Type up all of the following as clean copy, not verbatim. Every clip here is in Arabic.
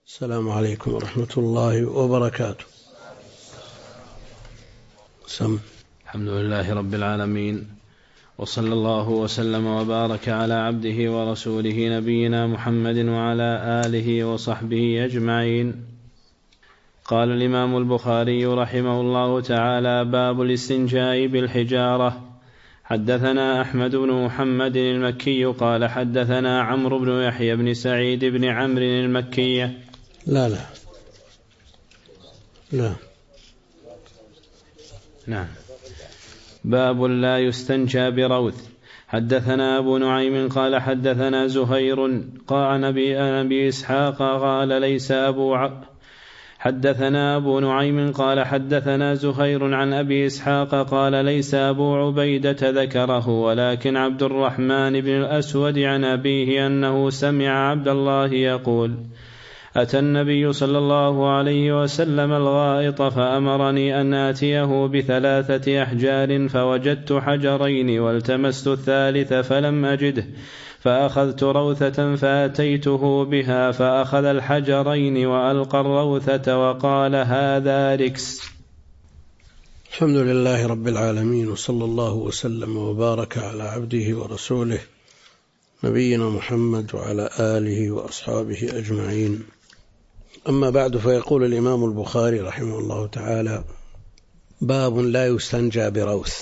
السلام عليكم ورحمة الله وبركاته. الحمد لله رب العالمين، وصلى الله وسلم وبارك على عبده ورسوله نبينا محمد وعلى آله وصحبه أجمعين. قال الإمام البخاري رحمه الله تعالى: باب الاستنجاء بالحجارة. حدثنا أحمد بن محمد المكي قال حدثنا عمرو بن يحيى بن سعيد بن عمرو المكي. نعم. باب لا يستنجى بروث. حدثنا أبو نعيم قال حدثنا زهير قال أبي إسحاق قال ليس حدثنا أبو نعيم قال حدثنا زهير عن أبي إسحاق قال ليس أبو عبيدة ذكره، ولكن عبد الرحمن بن الأسود عن أبيه أنه سمع عبد الله يقول: أتى النبي صلى الله عليه وسلم الغائط فأمرني أن آتيه ب3 أحجار، فوجدت حجرين والتمست الثالث فلم أجده، فأخذت روثة فأتيته بها، فأخذ الحجرين وألقى الروثة وقال: هذا ركس. الحمد لله رب العالمين، وصلى الله وسلم وبارك على عبده ورسوله نبينا محمد وعلى آله وأصحابه أجمعين. أما بعد، فيقول الإمام البخاري رحمه الله تعالى: باب لا يستنجى بروث.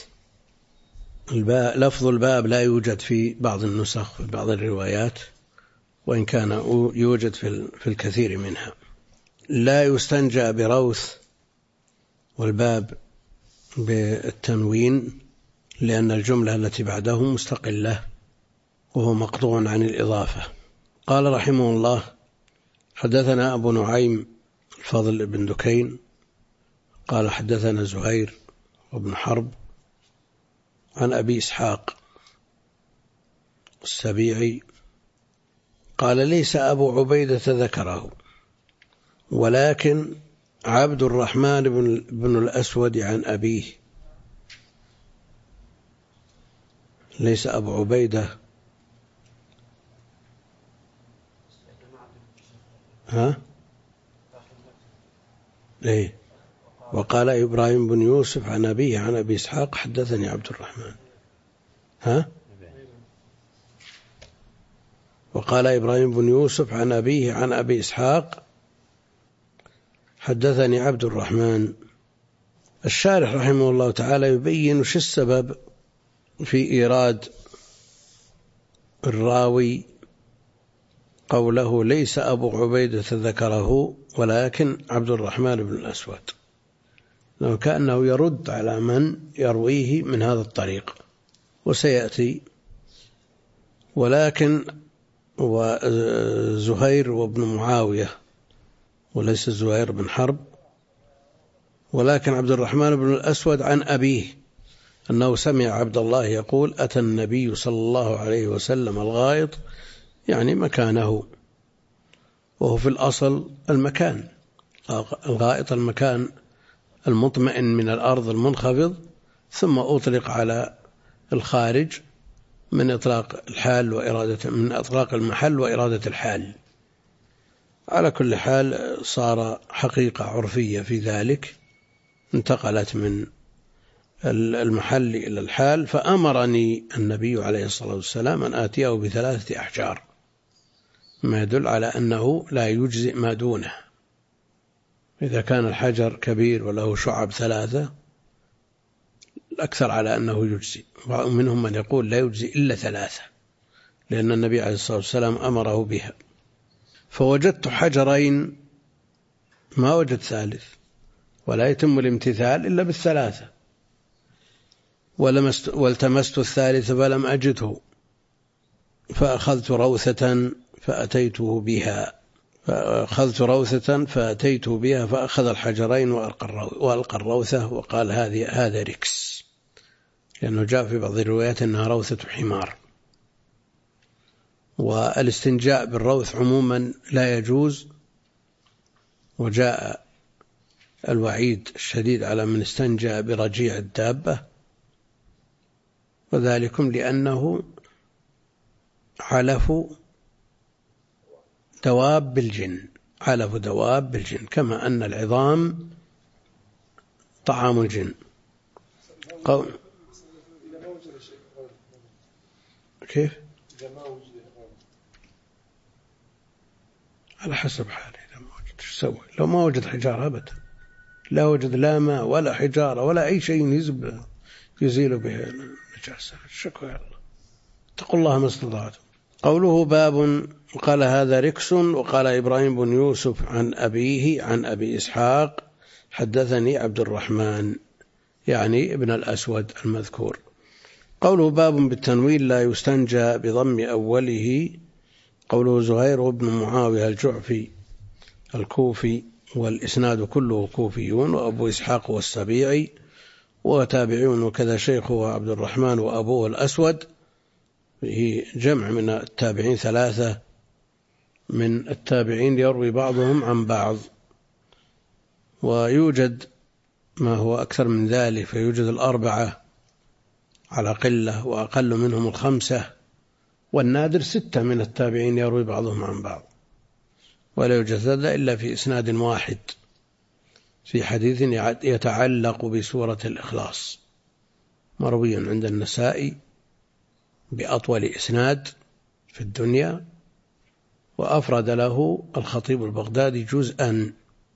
لفظ الباب لا يوجد في بعض النسخ في بعض الروايات، وإن كان يوجد في الكثير منها. لا يستنجى بروث، والباب بالتنوين لأن الجملة التي بعده مستقلة وهو مقطوع عن الإضافة. قال رحمه الله: حدثنا أبو نعيم الفضل بن دكين قال حدثنا زهير وابن حرب عن أبي إسحاق السبيعي قال ليس أبو عبيدة ذكره، ولكن عبد الرحمن بن الأسود عن أبيه. ليس أبو عبيدة ليه؟ وقال إبراهيم بن يوسف عن أبيه عن أبي إسحاق حدثني عبد الرحمن. وقال إبراهيم بن يوسف عن أبيه عن أبي إسحاق حدثني عبد الرحمن. الشارح رحمه الله تعالى يبين وش السبب في إيراد الراوي قوله ليس أبو عبيدة ذكره ولكن عبد الرحمن بن الأسود، لو كأنه يرد على من يرويه من هذا الطريق وسيأتي. ولكن وزهير وابن معاوية، وليس زهير بن حرب، ولكن عبد الرحمن بن الأسود عن أبيه أنه سمع عبد الله يقول: أتى النبي صلى الله عليه وسلم الغائط، يعني مكانه، وهو في الأصل المكان الغائط، المكان المطمئن من الأرض المنخفض، ثم أطلق على الخارج من إطلاق الحال وإرادة، من إطلاق المحل وإرادة الحال. على كل حال صار حقيقة عرفية في ذلك، انتقلت من المحل إلى الحال. فأمرني النبي عليه الصلاة والسلام أن آتيه ب3 أحجار، ما يدل على أنه لا يجزئ ما دونه. إذا كان الحجر كبير وله شعب 3، الأكثر على أنه يجزئ، ومنهم من يقول لا يجزئ إلا 3، لأن النبي عليه الصلاة والسلام أمره بها. فوجدت حجرين، ما وجد ثالث، ولا يتم الامتثال إلا بال3. والتمست الثالث فلم أجده، فأخذت روثة فأتيته بها، فأخذ الحجرين وألقى الروثة وقال: هذا ركس، لأنه جاء في بعض الروايات أنها روثة حمار. والاستنجاء بالروث عموما لا يجوز، وجاء الوعيد الشديد على من استنجى برجيع الدابة، وذلكم لأنه علف دواب الجن، علف دواب بالجن، كما أن العظام طعام الجن. كيف؟ على حسب حاله، إذا ما وجد ايش يسوي؟ لو ما وجد حجارة أبدا، لا وجد لا ماء ولا حجارة ولا أي شيء يزيل به النجاسة، الشكوى يا الله، اتقوا الله ما استطعتم. قوله باب، قال هذا ركس. وقال إبراهيم بن يوسف عن أبيه عن أبي إسحاق حدثني عبد الرحمن يعني ابن الأسود المذكور. قوله باب بالتنوين لا يستنجى بضم أوله. قوله زهير بن معاوية الجعفي الكوفي، والإسناد كله كوفيون، وأبو إسحاق والسبيعي وتابعون، وكذا شيخه عبد الرحمن وأبوه الأسود، فيه جمع من التابعين، 3 من التابعين يروي بعضهم عن بعض، ويوجد ما هو أكثر من ذلك، فيوجد 4 على قلة، وأقل منهم 5، والنادر 6 من التابعين يروي بعضهم عن بعض، ولا يوجد هذا إلا في إسناد واحد في حديث يتعلق بسورة الإخلاص، مروي عند النسائي بأطول إسناد في الدنيا، وأفرد له الخطيب البغدادي جزءا.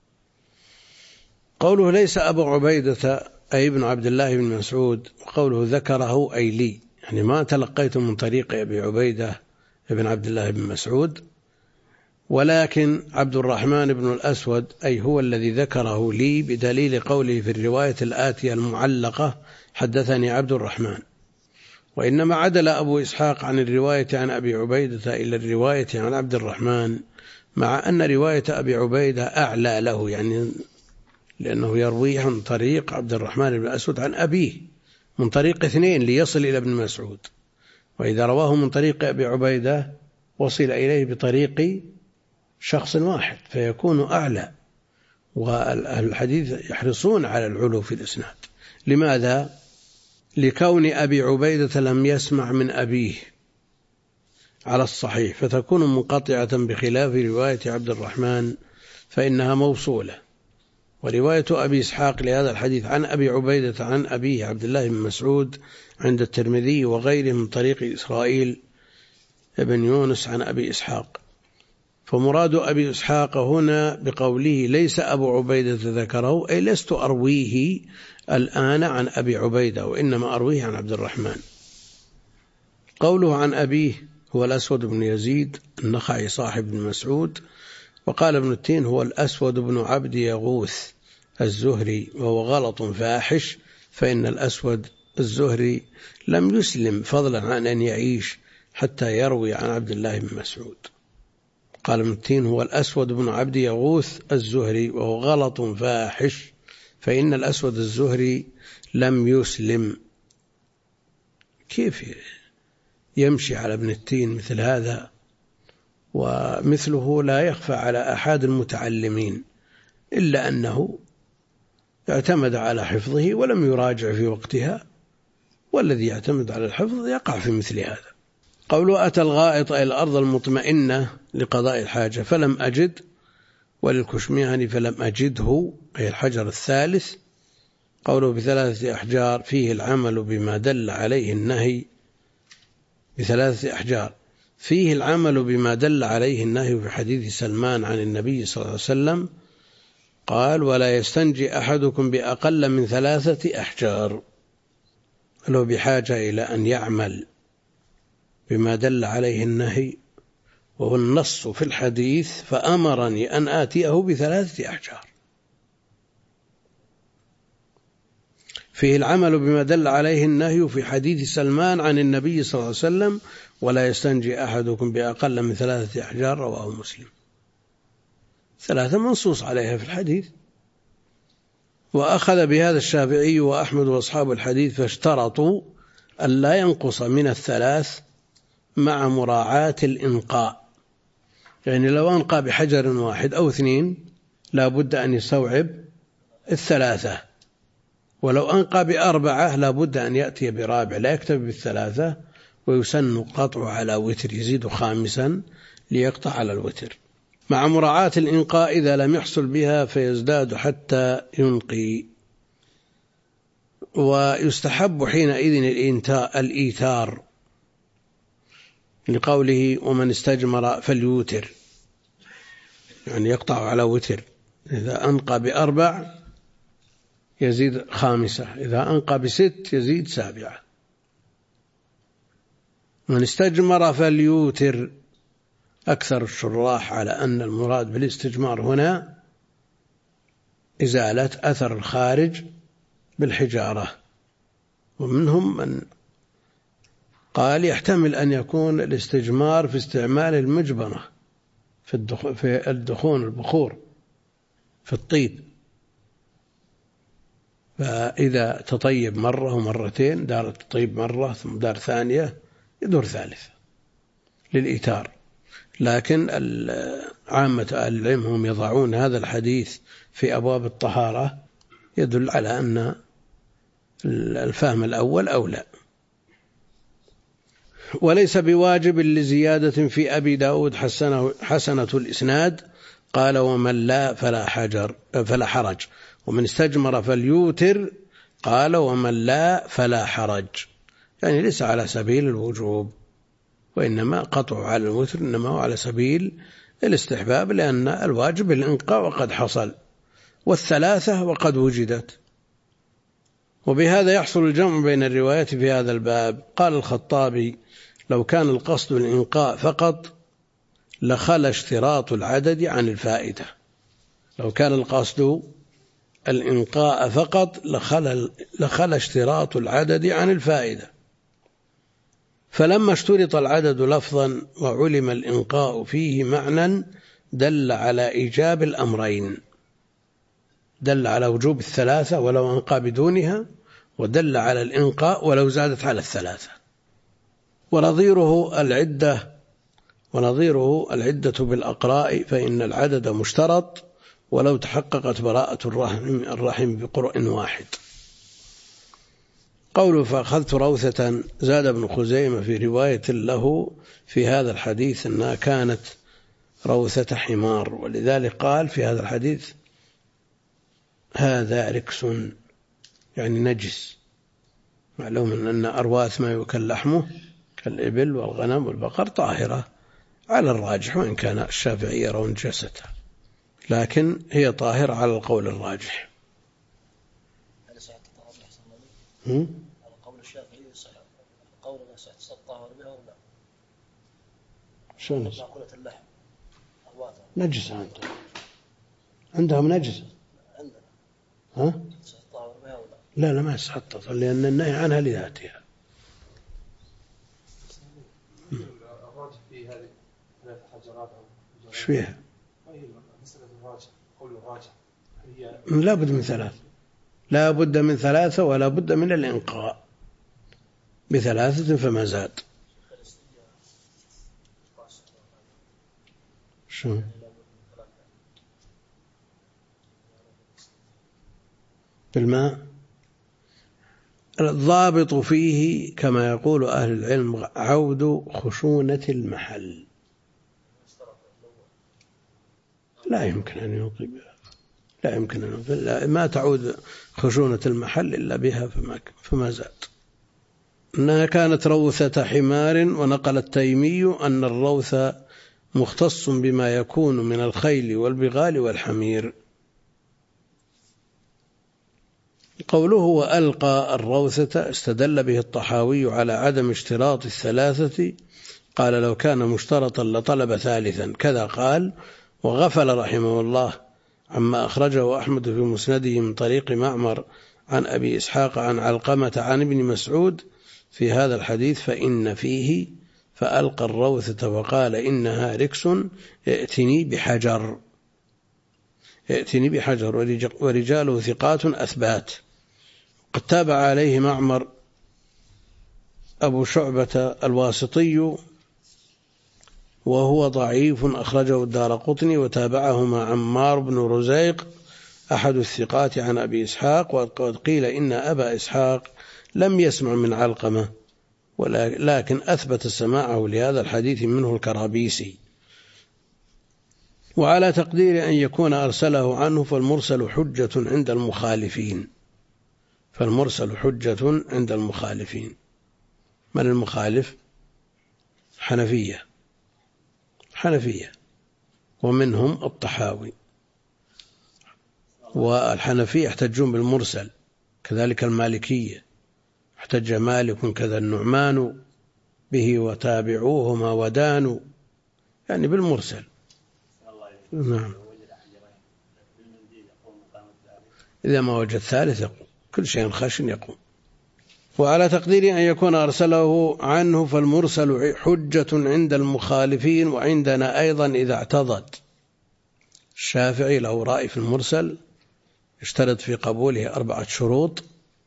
قوله ليس أبو عبيدة أي ابن عبد الله بن مسعود، وقوله ذكره أي لي، يعني ما تلقيت من طريق أبي عبيدة ابن عبد الله بن مسعود، ولكن عبد الرحمن بن الأسود أي هو الذي ذكره لي، بدليل قوله في الرواية الآتية المعلقة حدثني عبد الرحمن. وإنما عدل أبو إسحاق عن الرواية عن أبي عبيدة إلى الرواية عن عبد الرحمن، مع أن رواية أبي عبيدة أعلى له، يعني لأنه يروي عن طريق عبد الرحمن بن الأسود عن أبيه من طريق 2 ليصل إلى ابن مسعود، وإذا رواه من طريق أبي عبيدة وصل إليه بطريق شخص واحد فيكون أعلى، والحديث يحرصون على العلو في الإسناد. لماذا؟ لكون أبي عبيدة لم يسمع من أبيه على الصحيح، فتكون منقطعة، بخلاف رواية عبد الرحمن فإنها موصولة. ورواية أبي إسحاق لهذا الحديث عن أبي عبيدة عن أبيه عبد الله بن مسعود عند الترمذي وغيره من طريق إسرائيل بن يونس عن أبي إسحاق. فمراد أبي إسحاق هنا بقوله ليس أبو عبيدة ذكره، أي لست أرويه الآن عن أبي عبيدة، وإنما أرويه عن عبد الرحمن. قوله عن أبيه هو الأسود بن يزيد النخعي صاحب بن مسعود. وقال ابن التين هو الأسود بن عبد يغوث الزهري، وهو غلط فاحش، فإن الأسود الزهري لم يسلم فضلا عن أن يعيش حتى يروي عن عبد الله بن مسعود. قال ابن التين هو الأسود بن عبد يغوث الزهري، وهو غلط فاحش، فإن الأسود الزهري لم يسلم. كيف يمشي على ابن التين مثل هذا؟ ومثله لا يخفى على أحد المتعلمين، إلا أنه اعتمد على حفظه ولم يراجع في وقتها، والذي يعتمد على الحفظ يقع في مثل هذا. قوله أتى الغائط أي الأرض المطمئنة لقضاء الحاجة فلم أجد، وللكشميهني فلم أجده أي الحجر الثالث. قوله ب3 أحجار فيه العمل بما دل عليه النهي، ب3 أحجار فيه العمل بما دل عليه النهي في حديث سلمان عن النبي صلى الله عليه وسلم قال ولا يستنجي أحدكم بأقل من 3 أحجار، ولو بحاجة إلى أن يعمل بما دل عليه النهي، وهو النص في الحديث فأمرني أن آتيه ب3 أحجار. فيه العمل بما دل عليه النهي في حديث سلمان عن النبي صلى الله عليه وسلم ولا يستنجي أحدكم بأقل من 3 أحجار، رواه مسلم. 3 منصوص عليها في الحديث. وأخذ بهذا الشافعي وأحمد وأصحاب الحديث، فاشترطوا أن لا ينقص من 3 مع مراعاة الإنقاء، يعني لو أنقى بحجر واحد أو 2 لا بد أن يستوعب 3، ولو أنقى ب4 لا بد أن يأتي ب4، لا يكتب ب3، ويسن قطع على وتر، يزيد 5 ليقطع على الوتر. مع مراعاة الإنقاء إذا لم يحصل بها فيزداد حتى ينقي. ويستحب حينئذ الإيتار لقوله ومن استجمر فليوتر، يعني يقطع على وتر، إذا أنقى ب4 يزيد 5، إذا أنقى ب6 يزيد 7. من استجمر فليوتر. أكثر الشراح على أن المراد بالاستجمار هنا إزالة أثر الخارج بالحجارة، ومنهم من قال يحتمل أن يكون الاستجمار في استعمال المجبرة في الدخون البخور في الطيب، فإذا تطيب مرة ومرتين، دار التطيب مرة ثم دار ثانية، يدور ثالثة للإيتار. لكن عامة أهل العلم هم يضعون هذا الحديث في أبواب الطهارة، يدل على أن الفهم الأول أولى. وليس بواجب لزيادة في أبي داود حسنة الإسناد، قال ومن لا فلا حرج، ومن استجمر فليوتر قال ومن لا فلا حرج، يعني ليس على سبيل الوجوب، وإنما قطع على الوتر إنما هو على سبيل الاستحباب، لأن الواجب الإنقاء وقد حصل، والثلاثة وقد وجدت. وبهذا يحصل الجمع بين الروايات في هذا الباب. قال الخطابي لو كان القصد الإنقاء فقط لخلى اشتراط العدد عن الفائدة. لو كان القصد الإنقاء فقط لخلى اشتراط العدد عن الفائدة، فلما اشترط العدد لفظا وعلم الإنقاء فيه معنى دل على إيجاب الأمرين، دل على وجوب الثلاثة ولو أنقى بدونها، ودل على الإنقاء ولو زادت على الثلاثة. ونظيره العدة بالأقراء، فإن العدد مشترط ولو تحققت براءة الرحم بقرء واحد. قوله فأخذت روثة، زاد ابن خزيمة في رواية له في هذا الحديث أنها كانت روثة حمار، ولذلك قال في هذا الحديث هذا ركس، يعني نجس. معلوم أن أرواث ما يؤكل لحمه كالإبل والغنم والبقر طاهرة على الراجح، وإن كان الشافعية يرون نجاستها، لكن هي طاهرة على القول الراجح. القول الشافعي صحيح، القول لا صحيح الطهر بها ولا لا؟ شلون مأكولة اللحم نجس عندهم نجس عندنا، ها؟ الطهر بها ولا لا ما يصح التطهير، لأن النهي عنها لذاتها. الراجح في هذه 3 حجرات ايش فيها؟ مسألة الراجح، قول الراجح هي لا بد من 3، لا بد من 3 ولا بد من الإنقاء ب3 فما زاد. شو بالماء؟ الضابط فيه كما يقول أهل العلم عود خشونة المحل، لا يمكن أن ينقي بها، لا يمكن أن ينقي، ما تعود خشونة المحل إلا بها فما زاد. أنها كانت روثة حمار، ونقل التيمي أن الروث مختص بما يكون من الخيل والبغال والحمير. قوله وألقى الروثة استدل به الطحاوي على عدم اشتراط الثلاثة، قال لو كان مشترطا لطلب ثالثا، كذا قال. وغفل رحمه الله عما أخرجه أحمد في مسنده من طريق معمر عن أبي إسحاق عن علقمة عن ابن مسعود في هذا الحديث، فإن فيه فألقى الروثة وقال إنها ركس ائتني بحجر ورجاله ثقات أثبات. قد تابع عليه معمر أبو شعبة الواسطي وهو ضعيف، أخرجه الدارقطني، وتابعهما عمار بن رزيق أحد الثقات عن أبي إسحاق. وقد قيل إن أبا إسحاق لم يسمع من علقمة، لكن أثبت سماعه لهذا الحديث منه الكرابيسي. وعلى تقدير أن يكون أرسله عنه فالمرسل حجة عند المخالفين. فالمرسل حجة عند المخالفين. من المخالف؟ حنفية ومنهم الطحاوي. والحنفية يحتجون بالمرسل، كذلك المالكية احتج مالك كذا النعمان به وتابعوهما ودانوا، يعني بالمرسل. نعم. إذا ما وجد ثالث يقوم، كل شيء خشن يقوم. وعلى تقدير أن يكون أرسله عنه فالمرسل حجة عند المخالفين. وعندنا أيضا إذا اعتضد. الشافعي له رأي في المرسل اشترط في قبوله 4 شروط: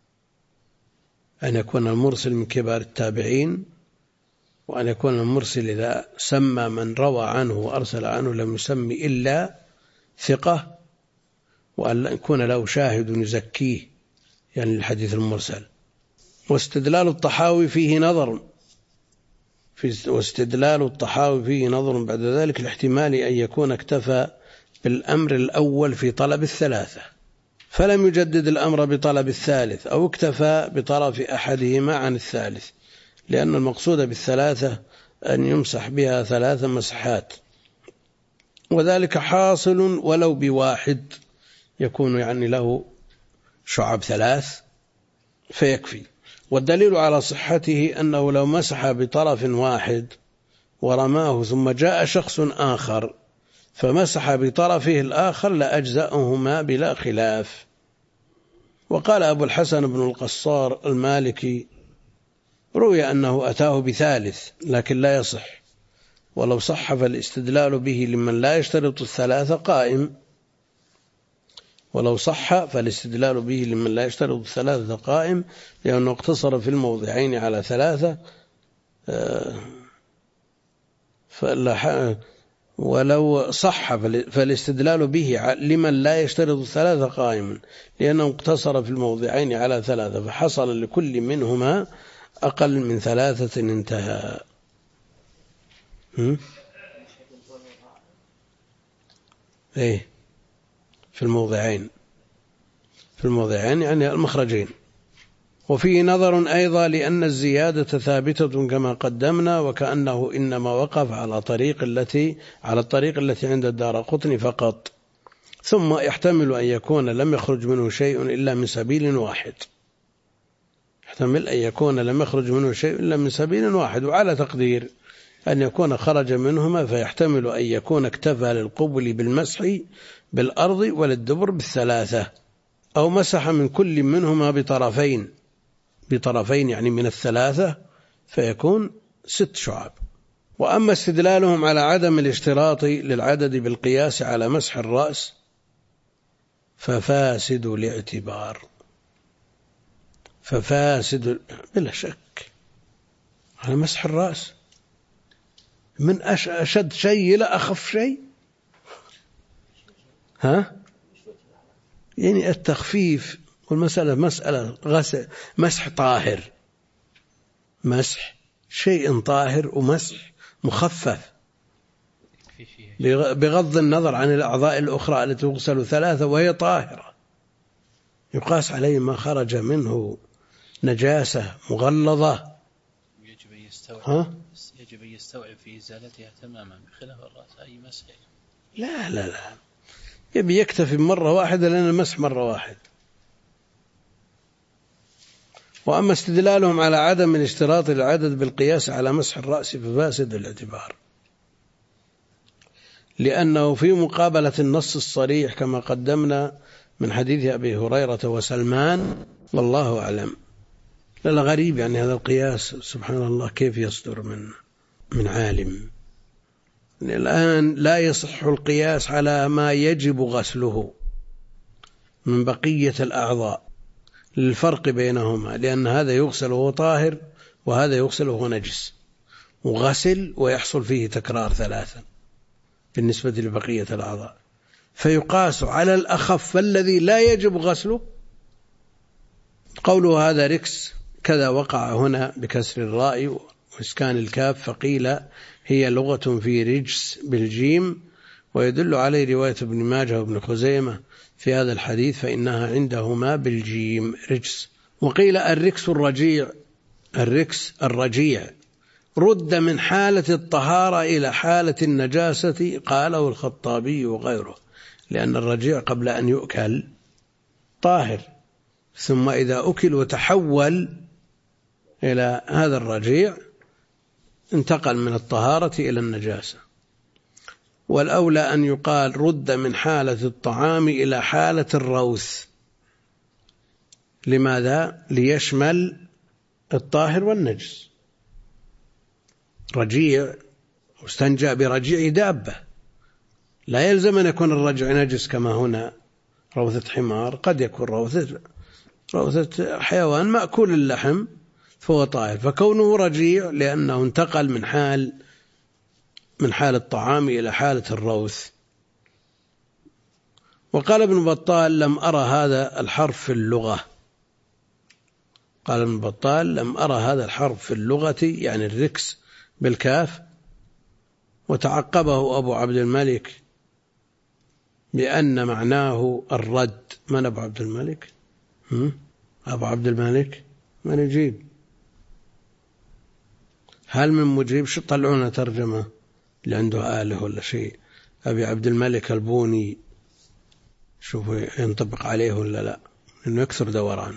أن يكون المرسل من كبار التابعين، وأن يكون المرسل إذا سمى من روى عنه وأرسل عنه لم يسمي إلا ثقة، وأن يكون له شاهد يزكيه، يعني الحديث المرسل. واستدلال الطحاوي فيه نظر بعد ذلك لاحتمال أن يكون اكتفى بالأمر الأول في طلب الثلاثة فلم يجدد الأمر بطلب الثالث، أو اكتفى بطرف أحدهما عن الثالث، لأن المقصود بالثلاثة أن يمسح بها 3 مسحات، وذلك حاصل ولو بواحد، يكون يعني له شعب 3 فيكفي. والدليل على صحته أنه لو مسح بطرف واحد ورماه ثم جاء شخص آخر فمسح بطرفه الآخر لأجزأهما بلا خلاف. وقال أبو الحسن بن القصار المالكي: روي أنه أتاه بثالث لكن لا يصح، ولو صح فالاستدلال به لمن لا يشترط الثلاثة قائم. لأنه اقتصر في الموضعين على 3. ولو صح فالاستدلال به لمن لا يشترط 3 قائم، لأنه اقتصر في الموضعين على 3، فحصل لكل منهما أقل من 3 انتهى. إيه في الموضعين يعني المخرجين. وفيه نظر أيضا لأن الزيادة ثابتة كما قدمنا، وكأنه إنما وقف على الطريق التي عند الدارقطني فقط، ثم يحتمل أن يكون لم يخرج منه شيء إلا من سبيل واحد. وعلى تقدير أن يكون خرج منهما فيحتمل أن يكون اكتفى للقبل بالمسح بالأرض وللدبر بال3، أو مسح من كل منهما بطرفين يعني من 3 فيكون 6 شعب. وأما استدلالهم على عدم الاشتراط للعدد بالقياس على مسح الرأس ففاسد الاعتبار، بلا شك على مسح الرأس من أشد شيء إلى أخف شيء. يعني التخفيف، والمسألة مسألة مسح طاهر، مسح شيء طاهر ومسح مخفف بغض النظر عن الأعضاء الأخرى التي تغسل 3 وهي طاهرة، يقاس عليه ما خرج منه نجاسة مغلظة. يجب أن يستوعب في إزالتها تماما بخلاف الرأس أي مسح. لا يبي يكتفي مرة واحدة، لأن المسح مرة واحد. وأما استدلالهم على عدم الاشتراط للعدد بالقياس على مسح الرأس ففاسد الاعتبار، لأنه في مقابلة النص الصريح كما قدمنا من حديث أبي هريرة وسلمان، والله أعلم. الغريب يعني هذا القياس سبحان الله كيف يصدر من عالم. الآن لا يصح القياس على ما يجب غسله من بقية الأعضاء للفرق بينهما، لأن هذا يغسل وهو طاهر وهذا يغسل وهو نجس، وغسل ويحصل فيه تكرار 3 بالنسبة لبقية الأعضاء، فيقاس على الأخف الذي لا يجب غسله. قوله هذا ركس كذا وقع هنا بكسر الراء وإسكان الكاف، فقيل هي لغة في رجس بالجيم، ويدل عليه رواية ابن ماجه وابن خزيمة في هذا الحديث فإنها عندهما بالجيم رجس. وقيل الركس الرجيع، الركس الرجيع رد من حالة الطهارة إلى حالة النجاسة، قاله الخطابي وغيره، لأن الرجيع قبل أن يؤكل طاهر، ثم إذا أكل وتحول إلى هذا الرجيع انتقل من الطهارة إلى النجاسة. والأولى أن يقال رد من حالة الطعام إلى حالة الروث. لماذا؟ ليشمل الطاهر والنجس. رجيع واستنجى برجيع دابة، لا يلزم أن يكون الرجع نجس كما هنا روثة حمار، قد يكون روثة حيوان مأكول اللحم فهو طاهر، فكونه رجيع لأنه انتقل من حال الطعام إلى حالة الروث. وقال ابن بطال لم أرى هذا الحرف في اللغة، قال ابن بطال لم أرى هذا الحرف في اللغة، يعني الركس بالكاف. وتعقبه أبو عبد الملك بأن معناه الرد. من أبو عبد الملك؟ أبو عبد الملك من يجيب؟ هل من مجيب؟ شو طلعونا ترجمة اللي عنده آله ولا شيء؟ أبي عبد الملك البوني شوفوا ينطبق عليه ولا لا، إنه يكثر دورانه.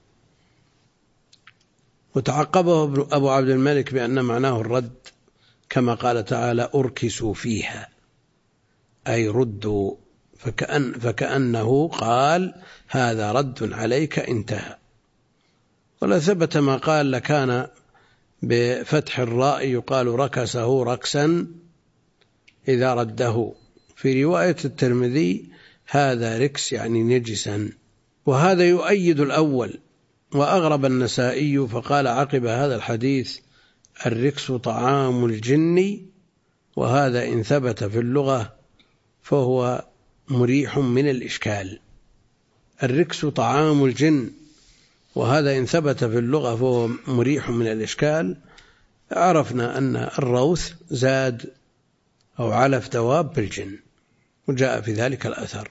وتعقبه أبو عبد الملك بأن معناه الرد، كما قال تعالى أركسوا فيها، أي ردوا، فكأنه قال هذا رد عليك انتهى. ولا ثبت ما قال لكان بفتح الراء يقال ركسه ركسا إذا رده. في رواية الترمذي هذا ركس يعني نجسا، وهذا يؤيد الأول. وأغرب النسائي فقال عقب هذا الحديث الركس طعام الجن، وهذا إن ثبت في اللغة فهو مريح من الإشكال. الركس طعام الجن، وهذا إن ثبت في اللغة فهو مريح من الإشكال. عرفنا أن الروث زاد أو علف دواب بالجن، وجاء في ذلك الأثر.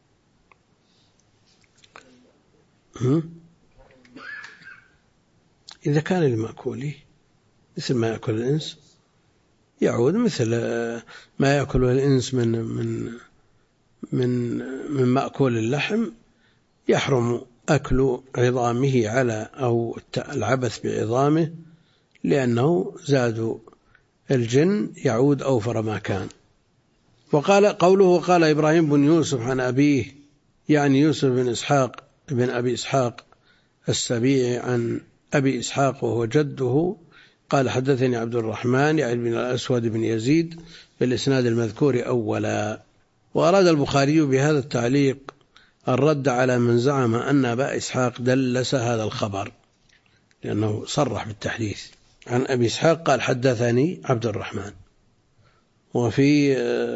إذا كان المأكول مثل ما يأكل الإنس يعود مثل ما يأكله الإنس من مأكول اللحم، يحرم أكل عظامه أو العبث بعظامه، لأنه زاد الجن يعود أوفر ما كان. وقال قوله قال إبراهيم بن يوسف عن أبيه، يعني يوسف بن إسحاق بن أبي إسحاق السبيعي عن أبي إسحاق وهو جده، قال حدثني عبد الرحمن يعني بن الأسود بن يزيد بالإسناد المذكور أولا. وأراد البخاري بهذا التعليق الرد على من زعم أن أبا إسحاق دلس هذا الخبر، لأنه صرح بالتحديث. عن أبي إسحاق قال حدثني عبد الرحمن، وفي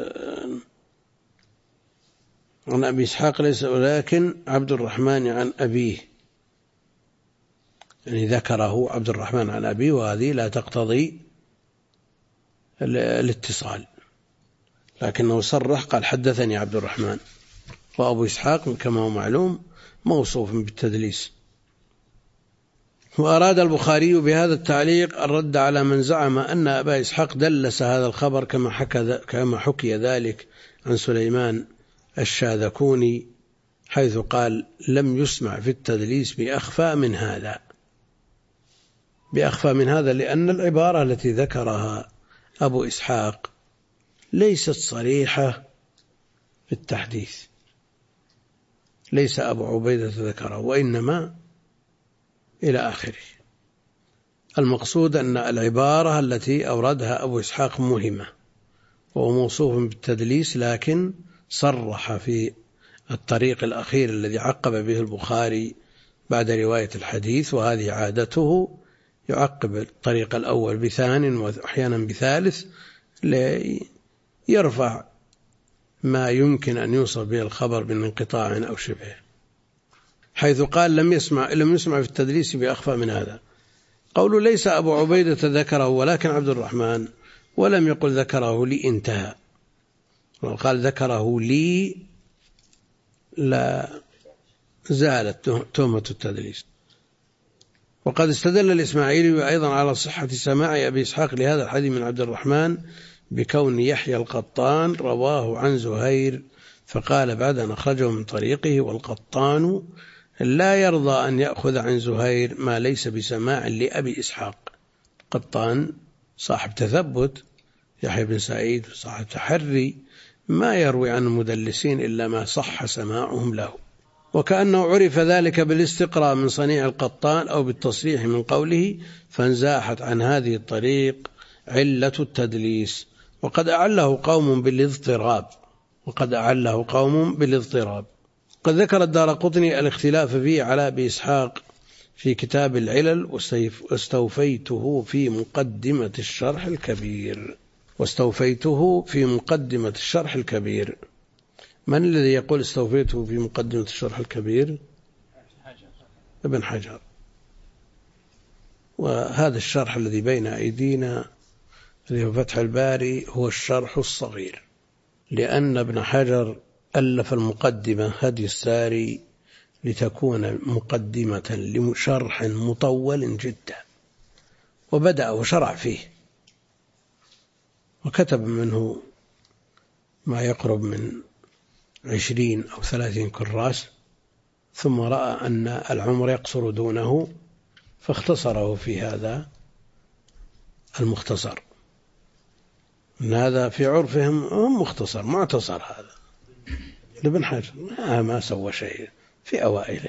عن أبي إسحاق ليس ولكن عبد الرحمن عن أبيه، يعني ذكره عبد الرحمن عن أبيه، وهذه لا تقتضي الاتصال، لكنه صرح قال حدثني عبد الرحمن. وأبو إسحاق كما هو معلوم موصوف بالتدليس. وأراد البخاري بهذا التعليق الرد على من زعم أن أبا إسحاق دلس هذا الخبر، كما حكي ذلك عن سليمان الشاذكوني، حيث قال لم يسمع في التدليس بأخفى من هذا، لأن العبارة التي ذكرها أبو إسحاق ليست صريحة في التحديث، ليس أبو عبيدة ذكره، وإنما إلى آخره. المقصود أن العبارة التي أوردها أبو إسحاق مهمة، وهو موصوف بالتدليس، لكن صرح في الطريق الأخير الذي عقب به البخاري بعد رواية الحديث، وهذه عادته، يعقب الطريق الأول بثان وأحيانا بثالث ليرفع ما يمكن أن يوصل به الخبر من انقطاع أو شبه، حيث قال لم يسمع في التدليس بأخفى من هذا. قول ليس أبو عبيدة ذكره ولكن عبد الرحمن، ولم يقل ذكره لي انتهى. وقال ذكره لي لا زالت تهمة التدليس. وقد استدل الإسماعيلي أيضا على صحة سماع أبي إسحاق لهذا الحديث من عبد الرحمن بكون يحيى القطان رواه عن زهير، فقال بعد أن أخرجه من طريقه: والقطان لا يرضى أن يأخذ عن زهير ما ليس بسماع لأبي إسحاق. قطان صاحب تثبت، يحيى بن سعيد صاحب تحري، ما يروي عن المدلسين إلا ما صح سماعهم له، وكأنه عرف ذلك بالاستقراء من صنيع القطان أو بالتصريح من قوله، فانزاحت عن هذه الطريق علة التدليس. وقد أعله قوم بالاضطراب. قد ذكر الدارقطني الاختلاف فيه على أبي إسحاق في كتاب العلل، واستوفيته في مقدمة الشرح الكبير. من الذي يقول استوفيته في مقدمة الشرح الكبير؟ ابن حجر. وهذا الشرح الذي بين أيدينا الذي هو فتح الباري هو الشرح الصغير، لأن ابن حجر ألف المقدمة هدي الساري لتكون مقدمة لشرح مطول جدا، وبدأ وشرع فيه وكتب منه ما يقرب من 20 أو 30 كراس، ثم رأى أن العمر يقصر دونه فاختصره في هذا المختصر. هذا في عرفهم مختصر معتصر، هذا لابن حجر ما سوى شيء في أوائله.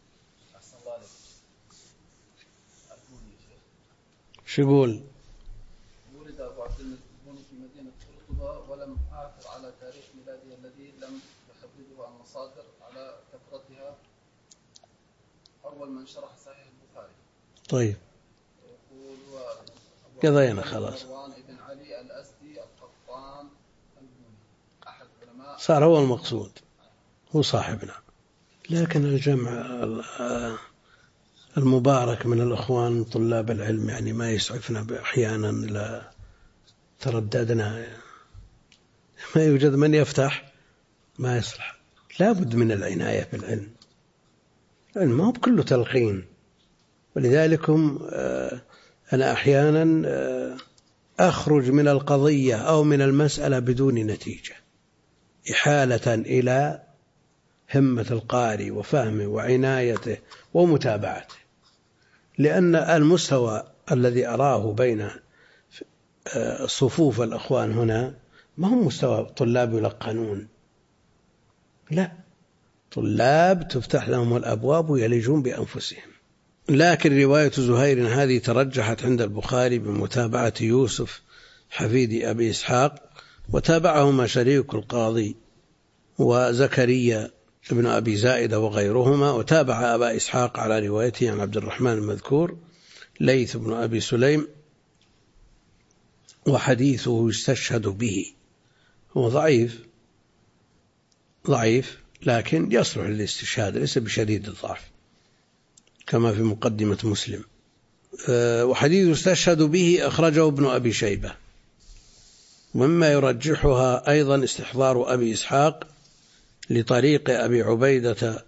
شو يقول؟ ولد أبو عبد الملك في مدينة قرطبة، ولم أعثر على تاريخ ميلاده الذي لم يحدده عن مصادر على كثرتها أول من شرح صحيح البخاري. طيب يقول قضينا خلاص. ابن علي الأسدي القطان البوني أحد علماء، صار هو المقصود، هو صاحبنا. لكن الجمع المبارك من الأخوان طلاب العلم يعني ما يسعفنا أحيانا، لا ترددنا، ما يوجد من يفتح ما يصلح. لا بد من العناية بالعلم، العلم ما هو بكله تلقين. ولذلك أنا أحيانا أخرج من القضية أو من المسألة بدون نتيجة، إحالة إلى همة القارئ وفهمه وعنايته ومتابعته، لأن المستوى الذي أراه بين صفوف الأخوان هنا ما هم مستوى طلاب يلقنون، لا، طلاب تفتح لهم الأبواب ويلجون بأنفسهم. لكن رواية زهير هذه ترجحت عند البخاري بمتابعة يوسف حفيد أبي إسحاق، وتابعهما شريك القاضي وزكريا ابن أبي زائدة وغيرهما، وتابع أبا إسحاق على روايته عن عبد الرحمن المذكور ليث بن أبي سليم، وحديثه يستشهد به. هو ضعيف لكن يصلح للاستشهاد، ليس بشديد الضعف كما في مقدمة مسلم. وحديث يستشهد به أخرجه ابن أبي شيبة. ومما يرجحها أيضا استحضار أبي إسحاق لطريق أبي عبيدة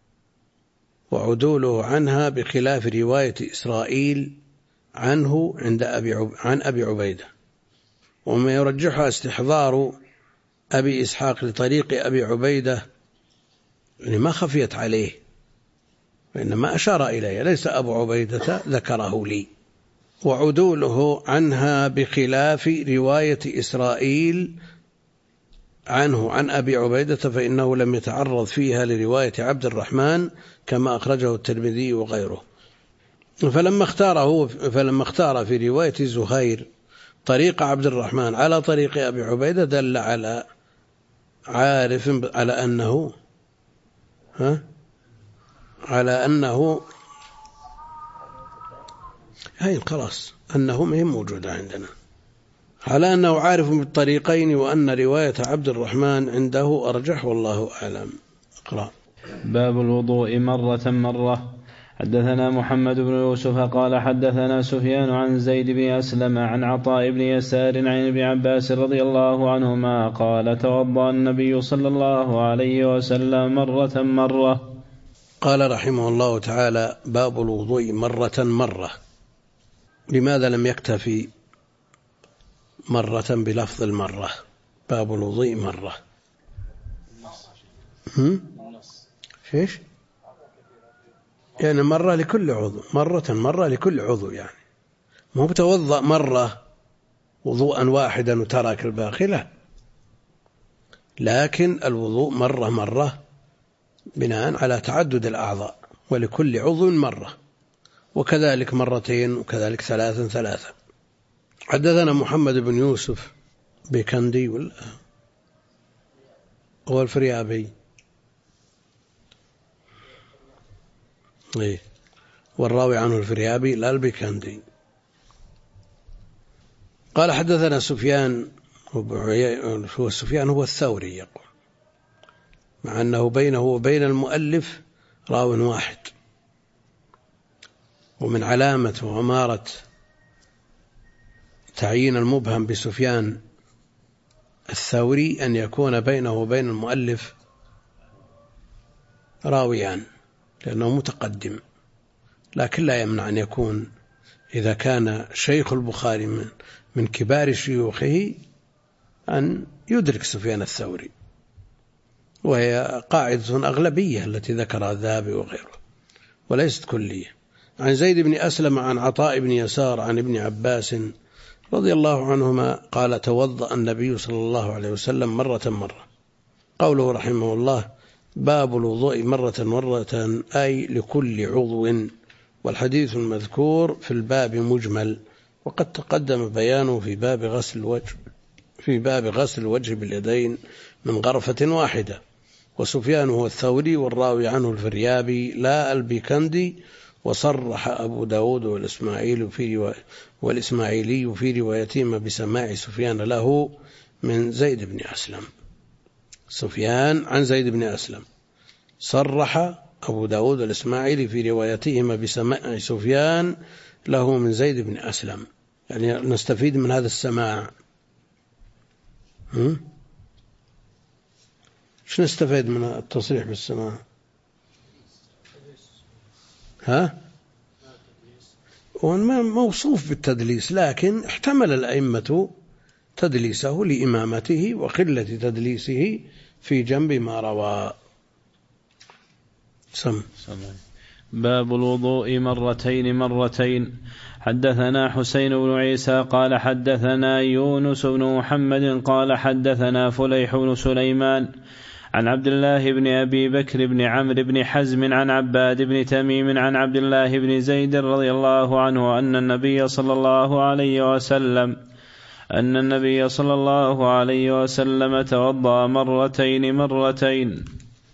وعدوله عنها بخلاف رواية إسرائيل عنه عن أبي عبيدة. ومما يرجحها استحضار أبي إسحاق لطريق أبي عبيدة يعني ما خفيت عليه، وإنما أشار إليه، ليس أبو عبيدة ذكره لي. وعدوله عنها بخلاف رواية إسرائيل عنه عن أبي عبيدة، فإنه لم يتعرض فيها لرواية عبد الرحمن كما أخرجه الترمذي وغيره. فلما اختار في رواية زهير طريق عبد الرحمن على طريق أبي عبيدة دل على عارف على أنه هاي خلاص أنه مهم موجودة عندنا، على أنه عارف بالطريقين، وأن رواية عبد الرحمن عنده أرجح، والله أعلم. اقرأ. باب الوضوء مرة. حدثنا محمد بن يوسف قال حدثنا سفيان عن زيد بن أسلم عن عطاء بن يسار عن ابن عباس رضي الله عنهما قال توضأ النبي صلى الله عليه وسلم مرة. قال رحمه الله تعالى: باب الوضوء مرة. لماذا لم يكتفي مرة بلفظ المرة؟ باب الوضوء مرة. فيش؟ يعني مرة لكل عضو، مرة لكل عضو، يعني مو بتوضأ مرة وضوءا واحدا وترك الباقي، لا، لكن الوضوء مرة بناء على تعدد الأعضاء، ولكل عضو مرة، وكذلك مرتين، وكذلك ثلاثا. حدثنا محمد بن يوسف بكندي هو الفريابي، والراوي عنه الفريابي لا البكندي. قال حدثنا سفيان، هو الثوري يقول، مع أنه بينه وبين المؤلف راو واحد، ومن علامة وعمارة تعيين المبهم بسفيان الثوري أن يكون بينه وبين المؤلف راويان، لأنه متقدم، لكن لا يمنع أن يكون إذا كان شيخ البخاري من كبار شيوخه أن يدرك سفيان الثوري، وهي قاعدة أغلبية التي ذكرها الذهبي وغيره، وليست كلية. عن زيد بن أسلم عن عطاء بن يسار عن ابن عباس رضي الله عنهما قال توضأ النبي صلى الله عليه وسلم مرة. قوله رحمه الله: باب الوضوء مرة أي لكل عضو، والحديث المذكور في الباب مجمل، وقد تقدم بيانه في باب غسل الوجه باليدين من غرفة واحدة. وسفيان هو الثوري، والراوي عنه الفريابي لا البيكندي. وصرح أبو داود والإسماعيلي في روايتهما بسماع سفيان له من زيد بن أسلم. سفيان عن زيد بن أسلم، صرح أبو داود والإسماعيلي في روايتهما بسماع سفيان له من زيد بن أسلم. يعني نستفيد من هذا السماع. ايش نستفيد من التصريح بالسماع؟ موصوف بالتدليس، لكن احتمل الأئمة تدليسه لإمامته وقلة تدليسه في جنب ما روى. باب الوضوء مرتين. حدثنا حسين بن عيسى قال حدثنا يونس بن محمد قال حدثنا فليح بن سليمان عن عبد الله بن أبي بكر بن عمرو بن حزم عن عباد بن تميم عن عبد الله بن زيد رضي الله عنه أن النبي صلى الله عليه وسلم توضأ مرتين.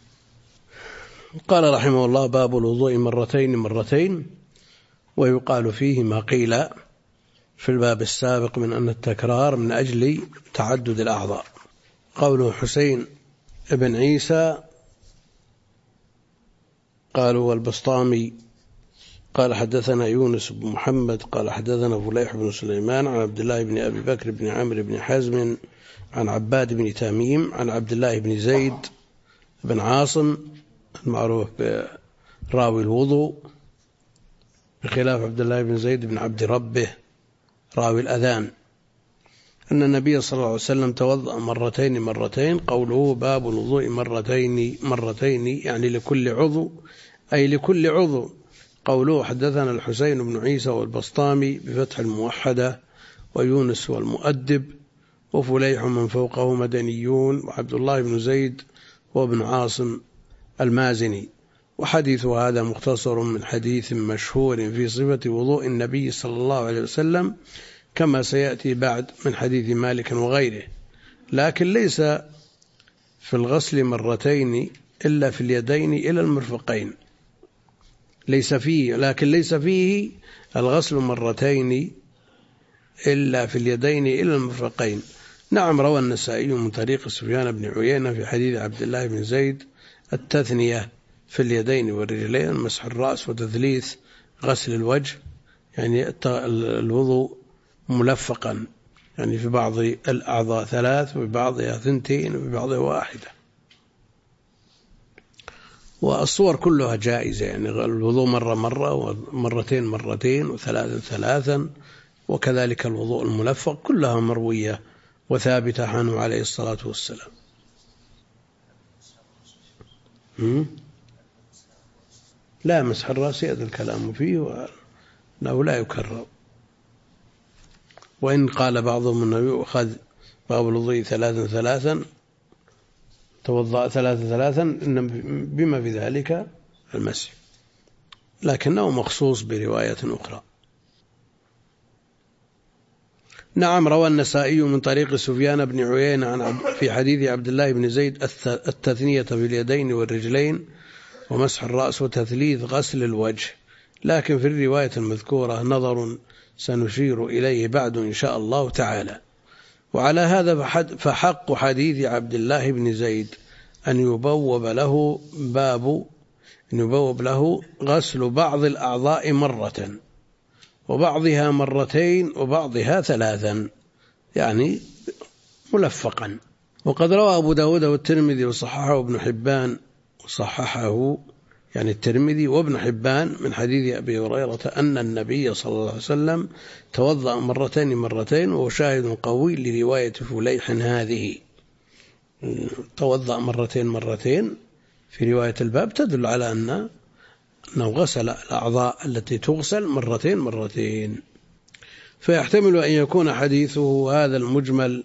قال رحمه الله: باب الوضوء مرتين. ويقال فيه ما قيل في الباب السابق من أن التكرار من أجل تعدد الأعضاء. قوله حسين ابن عيسى قالوا والبسطامي قال حدثنا يونس بن محمد قال حدثنا فليح بن سليمان عن عبد الله بن أبي بكر بن عمرو بن حزم عن عباد بن تميم عن عبد الله بن زيد بن عاصم المعروف براوي الوضوء، بخلاف عبد الله بن زيد بن عبد ربه راوي الأذان، أن النبي صلى الله عليه وسلم توضأ مرتين. قوله باب الوضوء مرتين يعني لكل عضو، أي لكل عضو. قوله حدثنا الحسين بن عيسى والبسطامي بفتح الموحدة، ويونس والمؤدب، وفليح من فوقه مدنيون، وعبد الله بن زيد وابن عاصم المازني. وحديث هذا مختصر من حديث مشهور في صفة وضوء النبي صلى الله عليه وسلم كما سيأتي بعد من حديث مالك وغيره، لكن ليس في الغسل مرتين إلا في اليدين إلى المرفقين، ليس فيه الغسل مرتين إلا في اليدين إلى المرفقين. نعم، روى النسائي من طريق سفيان بن عيينة في حديث عبد الله بن زيد التثنية في اليدين والرجلين، مسح الرأس وتثليث غسل الوجه، يعني الوضوء ملفقا، يعني في بعض الأعضاء 3 وفي بعضها 2 وفي بعضها 1. والصور كلها جائزة، يعني الوضوء مرة ومرتين وثلاثا، وكذلك الوضوء الملفق كلها مروية وثابتة عنه عليه الصلاة والسلام. لا، مسح الرأس هذا الكلام فيه وأنه لا يكرر. وإن قال بعضهم أنه يؤخذ باب الوضوء 3 توضأ 3 بما في ذلك المسح، لكنه مخصوص برواية أخرى. نعم، روى النسائي من طريق سفيان بن عيينة في حديث عبد الله بن زيد التثنية في اليدين والرجلين ومسح الرأس وتثليث غسل الوجه، لكن في الرواية المذكورة نظر سنشير إليه بعد إن شاء الله تعالى. وعلى هذا فحق حديث عبد الله بن زيد أن يبوب له غسل بعض الأعضاء مرة وبعضها 2 وبعضها 3، يعني ملفقا. وقد روى أبو داود والترمذي وصححه ابن حبان يعني الترمذي وابن حبان من حديث أبي هريرة أن النبي صلى الله عليه وسلم توضأ 2 وهو شاهد قوي لرواية فليح هذه. توضأ 2 في رواية الباب تدل على أنه غسل الأعضاء التي تغسل 2. فيحتمل أن يكون حديثه هذا المجمل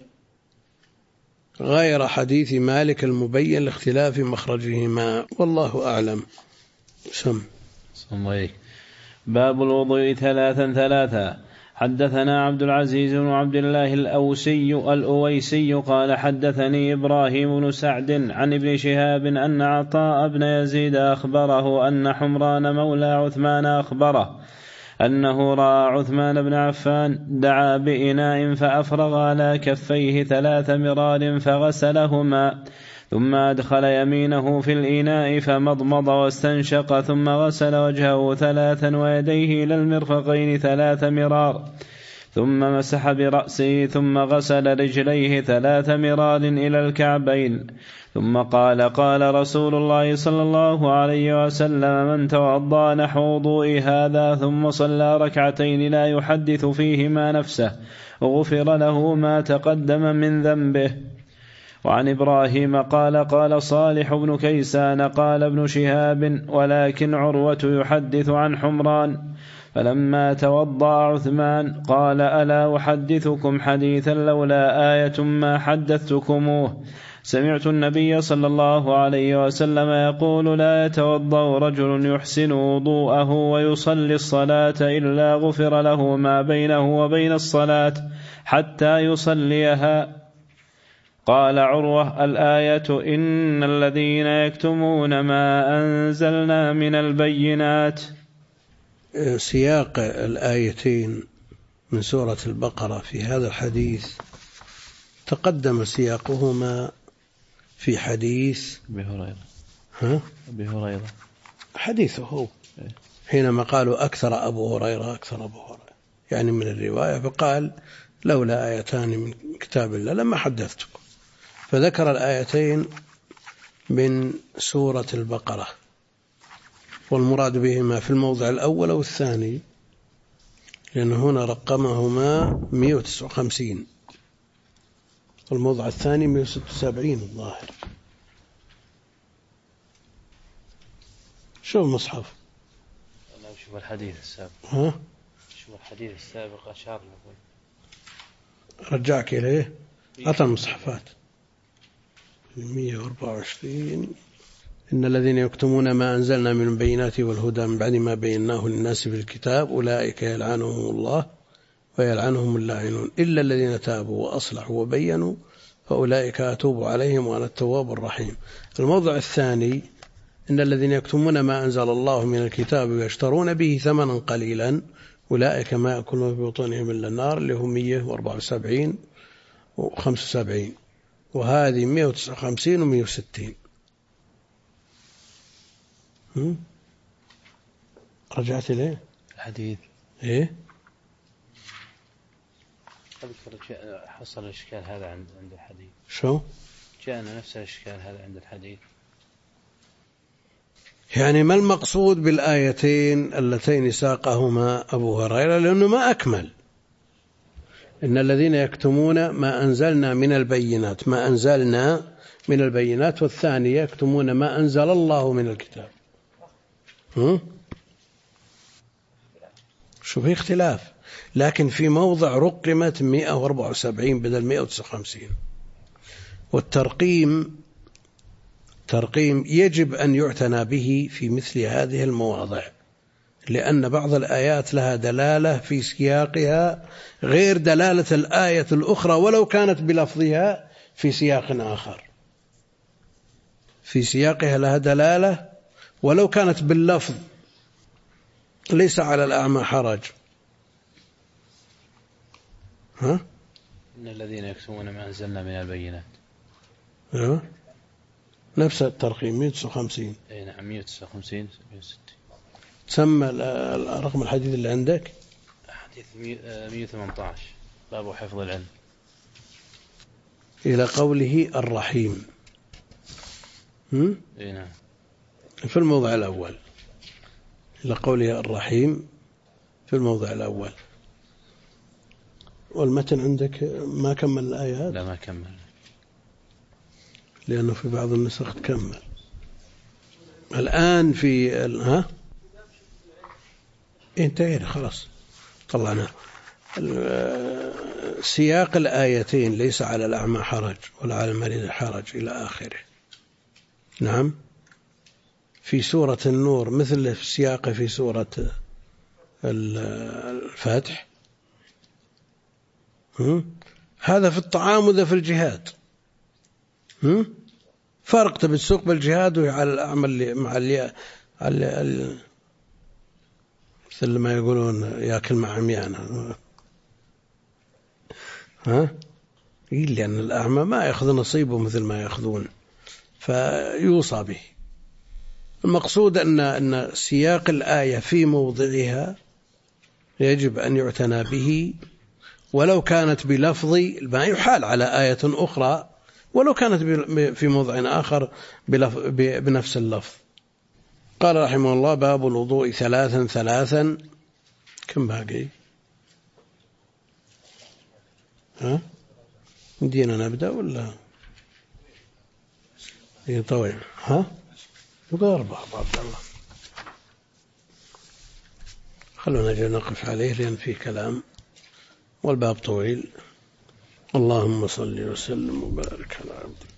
غير حديث مالك المبين لاختلاف مخرجهما، والله أعلم. باب الوضوء 3. حدثنا عبد العزيز بن عبد الله الأويسي قال حدثني إبراهيم بن سعد عن ابن شهاب أن عطاء بن يزيد أخبره أن حمران مولى عثمان أخبره أنه رأى عثمان بن عفان دعا بإناء فأفرغ على كفيه 3 مرار فغسلهما، ثم أدخل يمينه في الإناء فمضمض واستنشق، ثم غسل وجهه 3 ويديه إلى المرفقين 3 مرار، ثم مسح برأسه، ثم غسل رجليه 3 مرار إلى الكعبين، ثم قال رسول الله صلى الله عليه وسلم: من توضأ نحو وضوء هذا ثم صلى 2 لا يحدث فيهما نفسه غفر له ما تقدم من ذنبه. وعن إبراهيم قال صالح بن كيسان قال ابن شهاب: ولكن عروة يحدث عن حمران. فلما توضأ عثمان قال: ألا أحدثكم حديثا لولا آية ما حدثتكموه. سمعت النبي صلى الله عليه وسلم يقول: لا يتوضأ رجل يحسن وضوءه ويصلي الصلاة إلا غفر له ما بينه وبين الصلاة حتى يصليها. قال عروة: الآية إن الذين يكتمون ما أنزلنا من البينات. سياق الآيتين من سورة البقرة في هذا الحديث تقدم سياقهما في حديث أبي هريرة حديثه حينما قالوا أكثر أبو هريرة يعني من الرواية، فقال: لولا آيتان من كتاب الله لما حدثتكم. فذكر الآيتين من سورة البقرة، والمراد بهما في الموضع الأول والثاني، لأن هنا رقمهما 159 والموضع الثاني 176 الظاهر. شوف المصحف. شوف الحديث السابق. شوف الحديث السابق أشار له. رجعك إليه. أعطى المصحفات 124. إن الذين يكتمون ما أنزلنا من البينات والهدى من بعد ما بيناه للناس في الكتاب أولئك يلعنهم الله ويلعنهم اللاعنون إلا الذين تابوا وأصلحوا وبينوا فأولئك أتوب عليهم وأنا التواب الرحيم. الموضع الثاني: إن الذين يكتمون ما أنزل الله من الكتاب ويشترون به ثمنا قليلا أولئك ما يأكلون في بطونهم إلا النار، اللي هم 174 و75، وهذه 159 و160. رجعت إليه الحديث. إيه حصل الإشكال هذا عند الحديث. شو جاءنا نفس الإشكال هذا عند الحديث. يعني ما المقصود بالآيتين اللتين ساقهما أبو هريرة؟ لأنه ما أكمل. إن الذين يكتمون ما أنزلنا من البينات، ما أنزلنا من البينات، والثاني يكتمون ما أنزل الله من الكتاب. شو في اختلاف، لكن في موضع رقمت 174 بدل 159. والترقيم يجب أن يعتنى به في مثل هذه المواضع، لأن بعض الآيات لها دلالة في سياقها غير دلالة الآية الأخرى ولو كانت بلفظها في سياق آخر. في سياقها لها دلالة ولو كانت باللفظ، ليس على الأعمى حرج. إن الذين يكتمون ما أنزلنا من البينات. نفس الترقيم 159. أي نعم 159 160. تسمى رقم الحديث اللي عندك؟ حديث 118 باب حفظ العلم. إلى قوله الرحيم. أي نعم. في الموضع الأول. إلى قوله الرحيم في الموضع الأول. والمتن عندك ما كمل الآيات؟ لا ما كمل، لأنه في بعض النسخ تكمل. الآن في انتهينا خلاص طلعنا. سياق الآيتين ليس على الأعمى حرج ولا على المريض حرج إلى آخره. نعم. في سورة النور مثل في سياقه في سورة الفتح. هذا في الطعام وذا في الجهاد. فرق تبي تسوق بالجهاد وعلى الأعمى مع مثل ما يقولون ياكل مع عميانه. لأن الأعمى ما يأخذ نصيبه مثل ما يأخذون، فيوصى به. المقصود أن سياق الآية في موضعها يجب أن يعتنى به ولو كانت بلفظ، ما يحال على آية أخرى ولو كانت في موضع آخر بنفس اللفظ. قال رحمه الله: باب الوضوء 3 كم باقي؟ ندينا نبدأ ولا طويل؟ يبقى 4 عبد الله. خلونا نقف عليه لأن فيه كلام والباب طويل. اللهم صل وسلم وبارك على عبدك